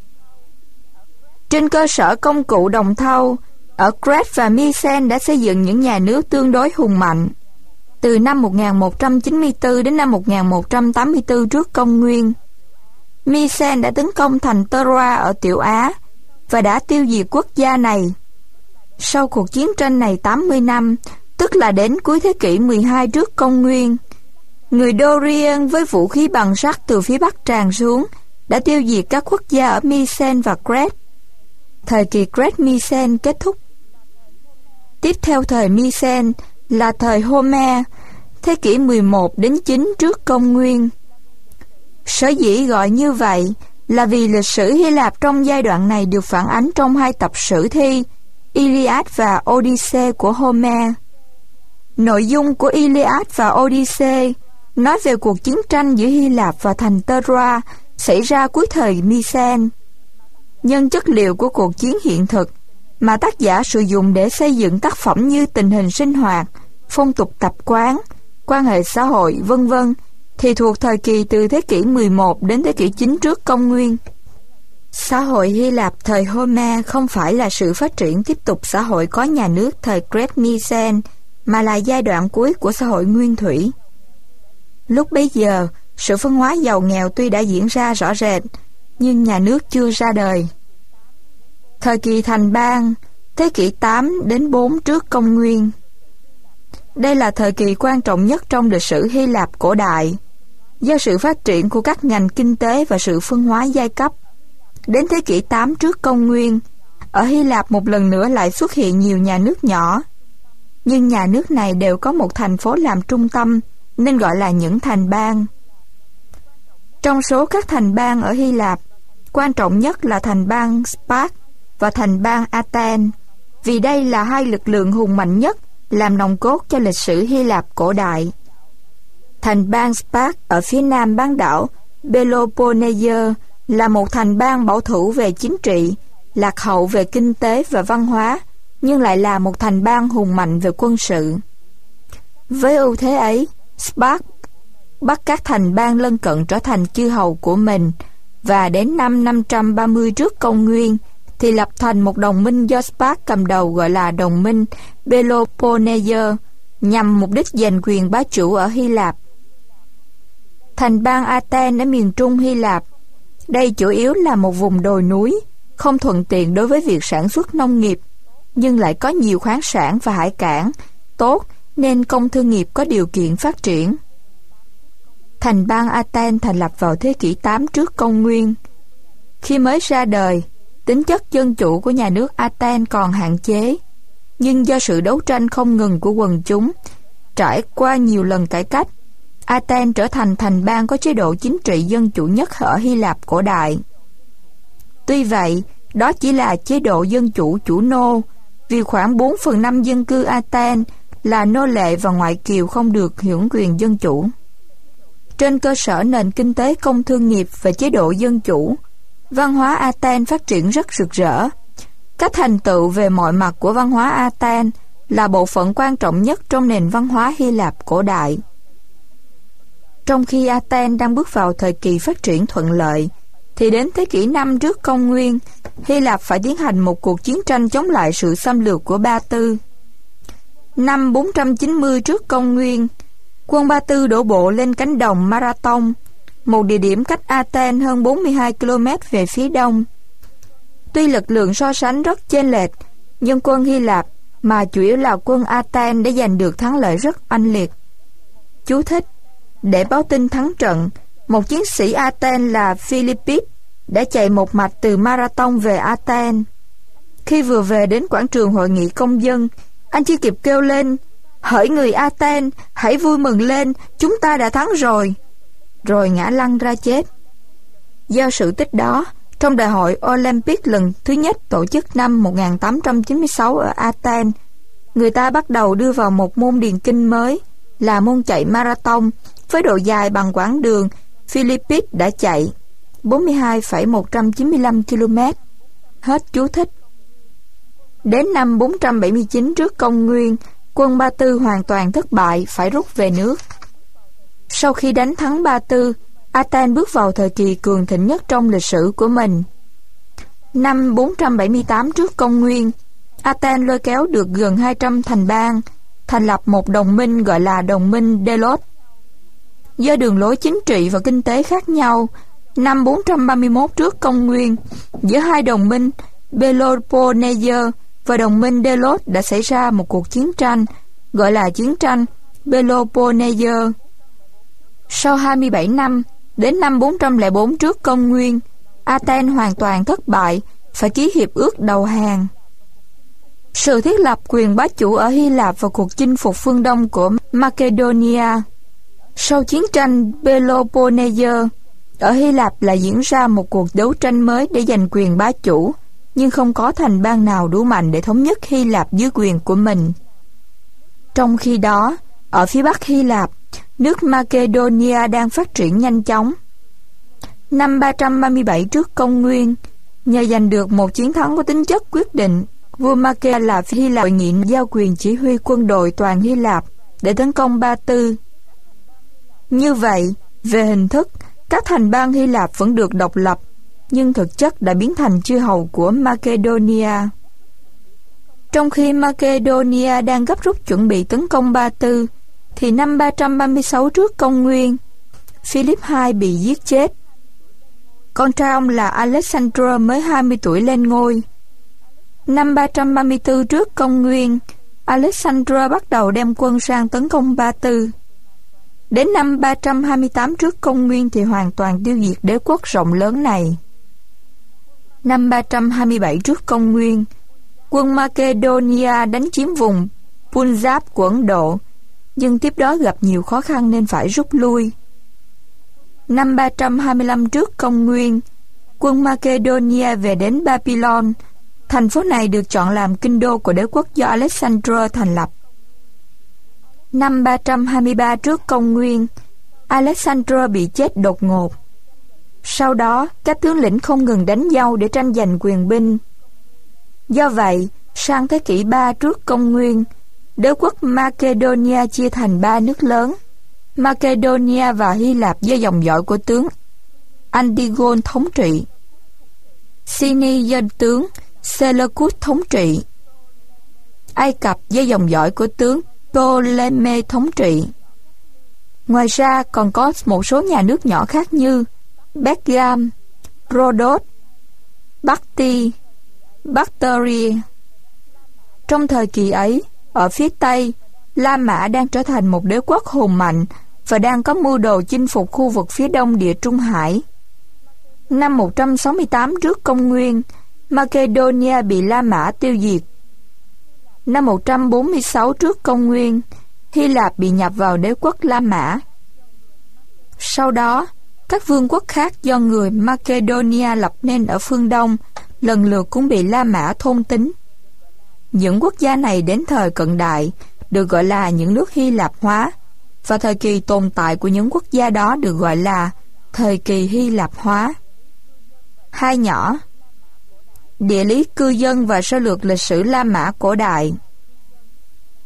Trên cơ sở công cụ đồng thau, ở Crete và Mycen đã xây dựng những nhà nước tương đối hùng mạnh. Từ năm 1194 đến năm 1184 trước công nguyên, Mycen đã tấn công thành Troa ở Tiểu Á và đã tiêu diệt quốc gia này. Sau cuộc chiến tranh này 80 năm, tức là đến cuối thế kỷ 12 trước công nguyên, người Dorian với vũ khí bằng sắt từ phía bắc tràn xuống đã tiêu diệt các quốc gia ở Mycen và Crete. Thời kỳ Crete-Mycen kết thúc. Tiếp theo thời Mycen là thời Homer, thế kỷ 11 đến 9 trước công nguyên. Sở dĩ gọi như vậy là vì lịch sử Hy Lạp trong giai đoạn này được phản ánh trong hai tập sử thi Iliad và Odyssey của Homer. Nội dung của Iliad và Odyssey nói về cuộc chiến tranh giữa Hy Lạp và thành Troa xảy ra cuối thời Mycen. Nhân chất liệu của cuộc chiến hiện thực mà tác giả sử dụng để xây dựng tác phẩm như tình hình sinh hoạt, phong tục tập quán, quan hệ xã hội, vân vân, thì thuộc thời kỳ từ thế kỷ 11 đến thế kỷ 9 trước công nguyên. Xã hội Hy Lạp thời Homer không phải là sự phát triển tiếp tục xã hội có nhà nước thời Crete-Mycen, mà là giai đoạn cuối của xã hội nguyên thủy. Lúc bấy giờ, sự phân hóa giàu nghèo tuy đã diễn ra rõ rệt, nhưng nhà nước chưa ra đời. Thời kỳ thành bang, thế kỷ 8 đến 4 trước công nguyên. Đây là thời kỳ quan trọng nhất trong lịch sử Hy Lạp cổ đại, do sự phát triển của các ngành kinh tế và sự phân hóa giai cấp. Đến thế kỷ 8 trước công nguyên, ở Hy Lạp một lần nữa lại xuất hiện nhiều nhà nước nhỏ. Nhưng nhà nước này đều có một thành phố làm trung tâm, nên gọi là những thành bang. Trong số các thành bang ở Hy Lạp, quan trọng nhất là thành bang Sparta và thành bang Athens, vì đây là hai lực lượng hùng mạnh nhất làm nòng cốt cho lịch sử Hy Lạp cổ đại. Thành bang Sparta ở phía nam bán đảo Peloponnesia là một thành bang bảo thủ về chính trị, lạc hậu về kinh tế và văn hóa, nhưng lại là một thành bang hùng mạnh về quân sự. Với ưu thế ấy, Sparta bắt các thành bang lân cận trở thành chư hầu của mình, và đến năm 530 trước công nguyên thì lập thành một đồng minh do Sparta cầm đầu gọi là đồng minh Peloponnesia, nhằm mục đích giành quyền bá chủ ở Hy Lạp. Thành bang Athens ở miền trung Hy Lạp, đây chủ yếu là một vùng đồi núi, không thuận tiện đối với việc sản xuất nông nghiệp, nhưng lại có nhiều khoáng sản và hải cảng tốt, nên công thương nghiệp có điều kiện phát triển. Thành bang Athens thành lập vào thế kỷ 8 trước công nguyên. Khi mới ra đời, tính chất dân chủ của nhà nước Athens còn hạn chế, nhưng do sự đấu tranh không ngừng của quần chúng, trải qua nhiều lần cải cách, Athens trở thành thành bang có chế độ chính trị dân chủ nhất ở Hy Lạp cổ đại. Tuy vậy, đó chỉ là chế độ dân chủ chủ nô, vì khoảng 4/5 dân cư Athens là nô lệ và ngoại kiều không được hưởng quyền dân chủ. Trên cơ sở nền kinh tế công thương nghiệp và chế độ dân chủ, văn hóa Athens phát triển rất rực rỡ. Các thành tựu về mọi mặt của văn hóa Athens là bộ phận quan trọng nhất trong nền văn hóa Hy Lạp cổ đại. Trong khi Athens đang bước vào thời kỳ phát triển thuận lợi, thì đến thế kỷ 5 trước công nguyên, Hy Lạp phải tiến hành một cuộc chiến tranh chống lại sự xâm lược của Ba Tư. Năm 490 trước công nguyên, quân Ba Tư đổ bộ lên cánh đồng Marathon, một địa điểm cách Athens hơn 42 km về phía đông. Tuy lực lượng so sánh rất chênh lệch, nhưng quân Hy Lạp, mà chủ yếu là quân Athens, đã giành được thắng lợi rất oanh liệt. Chú thích: để báo tin thắng trận, một chiến sĩ Athens là Philippid đã chạy một mạch từ Marathon về Athens. Khi vừa về đến quảng trường hội nghị công dân, anh chưa kịp kêu lên: hỡi người Athens, hãy vui mừng lên, chúng ta đã thắng rồi, rồi ngã lăn ra chết. Do sự tích đó, trong đại hội Olympic lần thứ nhất tổ chức năm 1896 ở Athens, người ta bắt đầu đưa vào một môn điền kinh mới là môn chạy marathon với độ dài bằng quãng đường Philippid đã chạy, 42,195 km. Hết chú thích. Đến năm 479 trước công nguyên, quân Ba Tư hoàn toàn thất bại, phải rút về nước. Sau khi đánh thắng Ba Tư, Athens bước vào thời kỳ cường thịnh nhất trong lịch sử của mình. Năm 478 trước công nguyên, Athens lôi kéo được gần 200 thành bang, thành lập một đồng minh gọi là đồng minh Delos. Do đường lối chính trị và kinh tế khác nhau, năm 431 trước công nguyên, giữa hai đồng minh Peloponnesia và đồng minh Delos đã xảy ra một cuộc chiến tranh gọi là chiến tranh Peloponnesia. Sau 27 năm, đến năm 404 trước công nguyên, Athens hoàn toàn thất bại, phải ký hiệp ước đầu hàng. Sự thiết lập quyền bá chủ ở Hy Lạp và cuộc chinh phục phương Đông của Macedonia. Sau chiến tranh Peloponnesia, ở Hy Lạp lại diễn ra một cuộc đấu tranh mới để giành quyền bá chủ, nhưng không có thành bang nào đủ mạnh để thống nhất Hy Lạp dưới quyền của mình. Trong khi đó, ở phía bắc Hy Lạp, nước Macedonia đang phát triển nhanh chóng. Năm 337 trước công nguyên, nhờ giành được một chiến thắng có tính chất quyết định, vua Make là Hy Lạp hội nghị giao quyền chỉ huy quân đội toàn Hy Lạp để tấn công Ba Tư. Như vậy, về hình thức, các thành bang Hy Lạp vẫn được độc lập, nhưng thực chất đã biến thành chư hầu của Macedonia. Trong khi Macedonia đang gấp rút chuẩn bị tấn công Ba Tư, thì năm 336 trước công nguyên, Philip II bị giết chết. Con trai ông là Alexander mới 20 tuổi lên ngôi. Năm 334 trước công nguyên, Alexander bắt đầu đem quân sang tấn công Ba Tư. Đến năm 328 trước công nguyên thì hoàn toàn tiêu diệt đế quốc rộng lớn này. Năm 327 trước công nguyên, quân Macedonia đánh chiếm vùng Punjab của Ấn Độ, nhưng tiếp đó gặp nhiều khó khăn nên phải rút lui. Năm 325 trước công nguyên, quân Macedonia về đến Babylon. Thành phố này được chọn làm kinh đô của đế quốc do Alexander thành lập. Năm 323 trước công nguyên, Alexander bị chết đột ngột. Sau đó, các tướng lĩnh không ngừng đánh nhau để tranh giành quyền binh. Do vậy, sang thế kỷ 3 trước công nguyên, đế quốc Macedonia chia thành 3 nước lớn: Macedonia và Hy Lạp do dòng dõi của tướng Antigone thống trị, Sini do tướng Seleucus thống trị, Ai Cập do dòng dõi của tướng Ptolemy thống trị. Ngoài ra còn có một số nhà nước nhỏ khác như Pergam, Rhodos, Bactri, Bactria. Trong thời kỳ ấy, ở phía Tây, La Mã đang trở thành một đế quốc hùng mạnh và đang có mưu đồ chinh phục khu vực phía đông Địa Trung Hải. Năm 168 trước công nguyên, Macedonia bị La Mã tiêu diệt. Năm 146 trước công nguyên, Hy Lạp bị nhập vào đế quốc La Mã. Sau đó, các vương quốc khác do người Macedonia lập nên ở phương Đông lần lượt cũng bị La Mã thôn tính. Những quốc gia này đến thời cận đại được gọi là những nước Hy Lạp hóa, và thời kỳ tồn tại của những quốc gia đó được gọi là thời kỳ Hy Lạp hóa. Hai nhỏ: địa lý cư dân và sơ lược lịch sử La Mã cổ đại.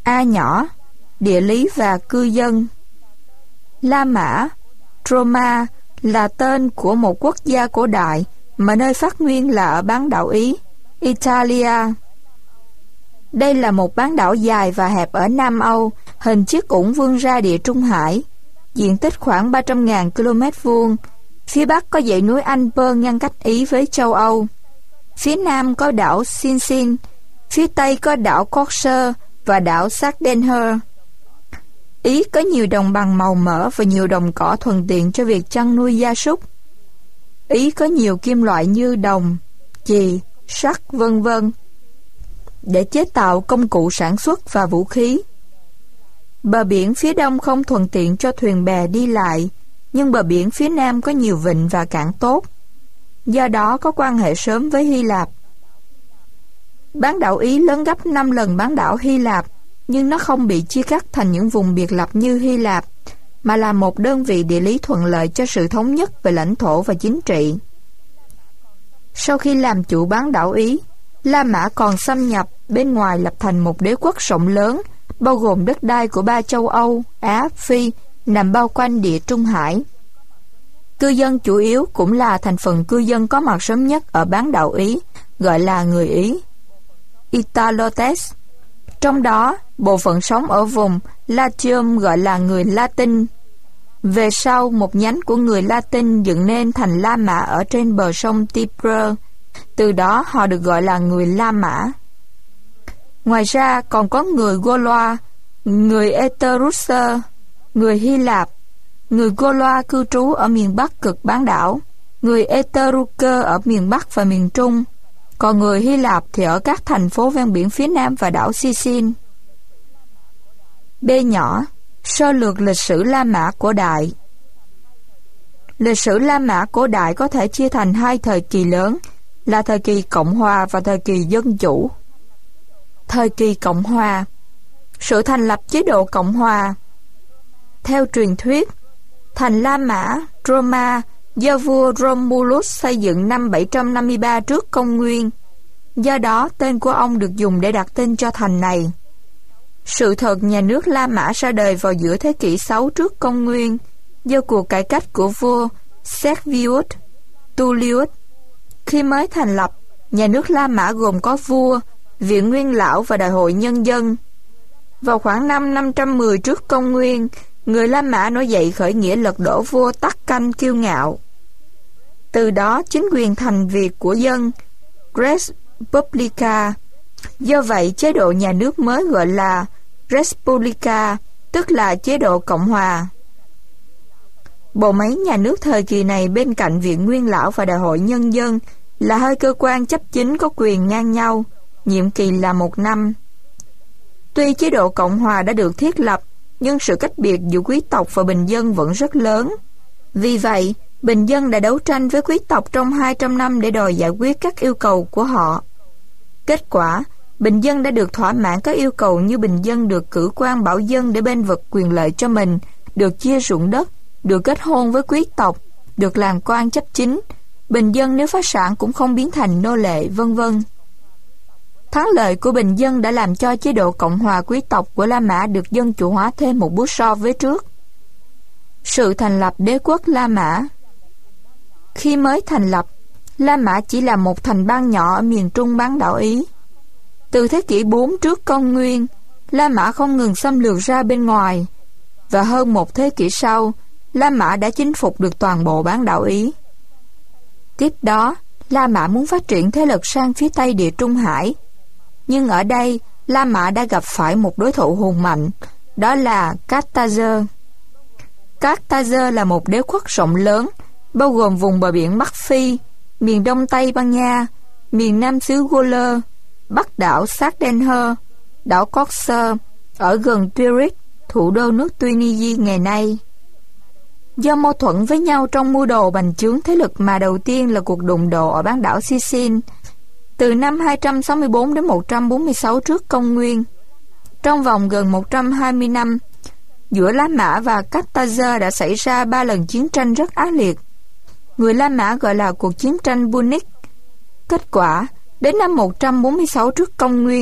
A nhỏ, địa lý và cư dân. La Mã, Roma, là tên của một quốc gia cổ đại mà nơi phát nguyên là ở bán đảo Ý, Italia. Đây là một bán đảo dài và hẹp ở Nam Âu, hình chiếc ủng vươn ra Địa Trung Hải, diện tích khoảng 300.000 km². Phía bắc có dãy núi Alper ngăn cách Ý với châu Âu. Phía nam có đảo Sinsin, phía tây có đảo Corse và đảo Sardenher. Ý có nhiều đồng bằng màu mỡ và nhiều đồng cỏ thuận tiện cho việc chăn nuôi gia súc. Ý có nhiều kim loại như đồng, chì, sắt, vân vân, để chế tạo công cụ sản xuất và vũ khí. Bờ biển phía đông không thuận tiện cho thuyền bè đi lại, nhưng bờ biển phía nam có nhiều vịnh và cảng tốt, do đó có quan hệ sớm với Hy Lạp. Bán đảo Ý lớn gấp 5 lần bán đảo Hy Lạp, nhưng nó không bị chia cắt thành những vùng biệt lập như Hy Lạp, mà là một đơn vị địa lý thuận lợi cho sự thống nhất về lãnh thổ và chính trị. Sau khi làm chủ bán đảo Ý, La Mã còn xâm nhập bên ngoài lập thành một đế quốc rộng lớn, bao gồm đất đai của 3 châu Âu, Á, Phi, nằm bao quanh Địa Trung Hải. Cư dân chủ yếu cũng là thành phần cư dân có mặt sớm nhất ở bán đảo Ý, gọi là người Ý, Italotes. Trong đó, bộ phận sống ở vùng Latium gọi là người Latin. Về sau, một nhánh của người Latin dựng nên thành La Mã ở trên bờ sông Tiber. Từ đó họ được gọi là người La Mã. Ngoài ra còn có người Gaulois, người Etruscer, người Hy Lạp. Người Gaulois cư trú ở miền Bắc cực bán đảo, người Etruscer ở miền Bắc và miền Trung, còn người Hy Lạp thì ở các thành phố ven biển phía Nam và đảo Sicily. B nhỏ, sơ lược lịch sử La Mã cổ đại. Lịch sử La Mã cổ đại có thể chia thành 2 thời kỳ lớn, là thời kỳ Cộng Hòa và thời kỳ Dân Chủ. Thời kỳ Cộng Hòa, sự thành lập chế độ Cộng Hòa. Theo truyền thuyết, thành La Mã, Roma, do vua Romulus xây dựng năm 753 trước công nguyên. Do đó, tên của ông được dùng để đặt tên cho thành này. Sự thật nhà nước La Mã ra đời vào giữa thế kỷ 6 trước công nguyên, do cuộc cải cách của vua Servius Tullius. Khi mới thành lập, nhà nước La Mã gồm có vua, viện nguyên lão và đại hội nhân dân. Vào khoảng năm 510 trước công nguyên, người La Mã nổi dậy khởi nghĩa lật đổ vua Tắc Canh kiêu ngạo. Từ đó chính quyền thành Việt của dân, Res Publica. Do vậy chế độ nhà nước mới gọi là Respublica, tức là chế độ Cộng Hòa. Bộ máy nhà nước thời kỳ này bên cạnh viện nguyên lão và đại hội nhân dân là hai cơ quan chấp chính có quyền ngang nhau, nhiệm kỳ là 1 năm. Tuy chế độ Cộng Hòa đã được thiết lập, nhưng sự cách biệt giữa quý tộc và bình dân vẫn rất lớn. Vì vậy, bình dân đã đấu tranh với quý tộc trong 200 năm để đòi giải quyết các yêu cầu của họ. Kết quả, bình dân đã được thỏa mãn các yêu cầu như bình dân được cử quan bảo dân để bênh vực quyền lợi cho mình, được chia ruộng đất, được kết hôn với quý tộc, được làm quan chấp chính, bình dân nếu phá sản cũng không biến thành nô lệ, vân vân. Thắng lợi của bình dân đã làm cho chế độ Cộng hòa quý tộc của La Mã được dân chủ hóa thêm một bước so với trước. Sự thành lập đế quốc La Mã. Khi mới thành lập, La Mã chỉ là một thành bang nhỏ ở miền trung bán đảo Ý. Từ thế kỷ 4 trước công nguyên, La Mã không ngừng xâm lược ra bên ngoài, và hơn một thế kỷ sau, La Mã đã chinh phục được toàn bộ bán đảo Ý. Tiếp đó, La Mã muốn phát triển thế lực sang phía tây Địa Trung Hải. Nhưng ở đây, La Mã đã gặp phải một đối thủ hùng mạnh, đó là Carthage. Carthage là một đế quốc rộng lớn, bao gồm vùng bờ biển Bắc Phi, miền đông Tây Ban Nha, miền nam xứ Gaul, bắc đảo Sardenher, đảo Corse, ở gần Zurich, thủ đô nước Tunisia ngày nay. Do mâu thuẫn với nhau trong mưu đồ bành trướng thế lực mà đầu tiên là cuộc đụng độ ở bán đảo Sicily, từ năm 264 đến 146 trước công nguyên. Trong vòng gần 120 năm, giữa La Mã và Carthage đã xảy ra 3 lần chiến tranh rất ác liệt. Người La Mã gọi là cuộc chiến tranh Punic. Kết quả, đến năm 146 trước công nguyên,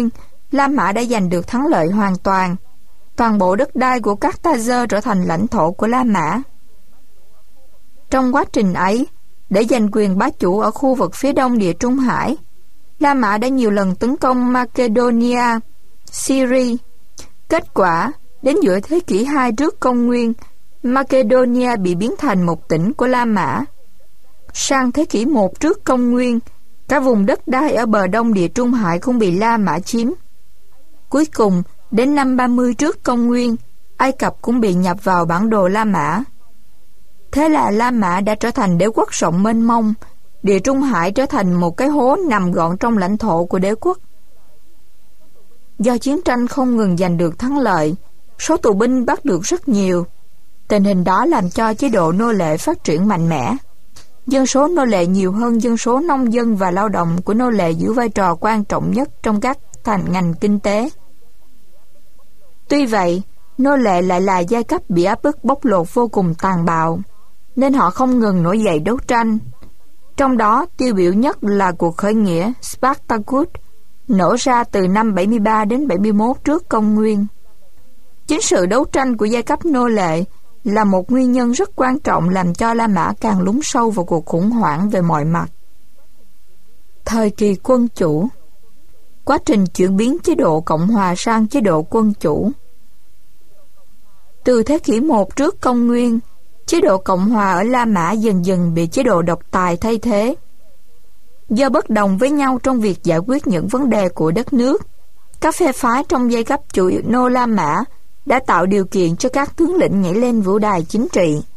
La Mã đã giành được thắng lợi hoàn toàn. Toàn bộ đất đai của Carthage trở thành lãnh thổ của La Mã. Trong quá trình ấy, để giành quyền bá chủ ở khu vực phía đông Địa Trung Hải, La Mã đã nhiều lần tấn công Macedonia, Syria. Kết quả, đến giữa thế kỷ 2 trước công nguyên, Macedonia bị biến thành một tỉnh của La Mã. Sang thế kỷ 1 trước công nguyên, cả vùng đất đai ở bờ đông Địa Trung Hải cũng bị La Mã chiếm. Cuối cùng, đến năm 30 trước công nguyên, Ai Cập cũng bị nhập vào bản đồ La Mã. Thế là La Mã đã trở thành đế quốc rộng mênh mông, Địa Trung Hải trở thành một cái hố nằm gọn trong lãnh thổ của đế quốc. Do chiến tranh không ngừng giành được thắng lợi, số tù binh bắt được rất nhiều. Tình hình đó làm cho chế độ nô lệ phát triển mạnh mẽ. Dân số nô lệ nhiều hơn dân số nông dân và lao động của nô lệ giữ vai trò quan trọng nhất trong các ngành kinh tế. Tuy vậy, nô lệ lại là giai cấp bị áp bức bóc lột vô cùng tàn bạo, nên họ không ngừng nổi dậy đấu tranh. Trong đó, tiêu biểu nhất là cuộc khởi nghĩa Spartacus, nổ ra từ năm 73 đến 71 trước công nguyên. Chính sự đấu tranh của giai cấp nô lệ là một nguyên nhân rất quan trọng làm cho La Mã càng lún sâu vào cuộc khủng hoảng về mọi mặt. Thời kỳ quân chủ. Quá trình chuyển biến chế độ Cộng hòa sang chế độ quân chủ. Từ thế kỷ 1 trước công nguyên, chế độ Cộng hòa ở La Mã dần dần bị chế độ độc tài thay thế. Do bất đồng với nhau trong việc giải quyết những vấn đề của đất nước, các phe phái trong giai cấp chủ nô La Mã đã tạo điều kiện cho các tướng lĩnh nhảy lên vũ đài chính trị.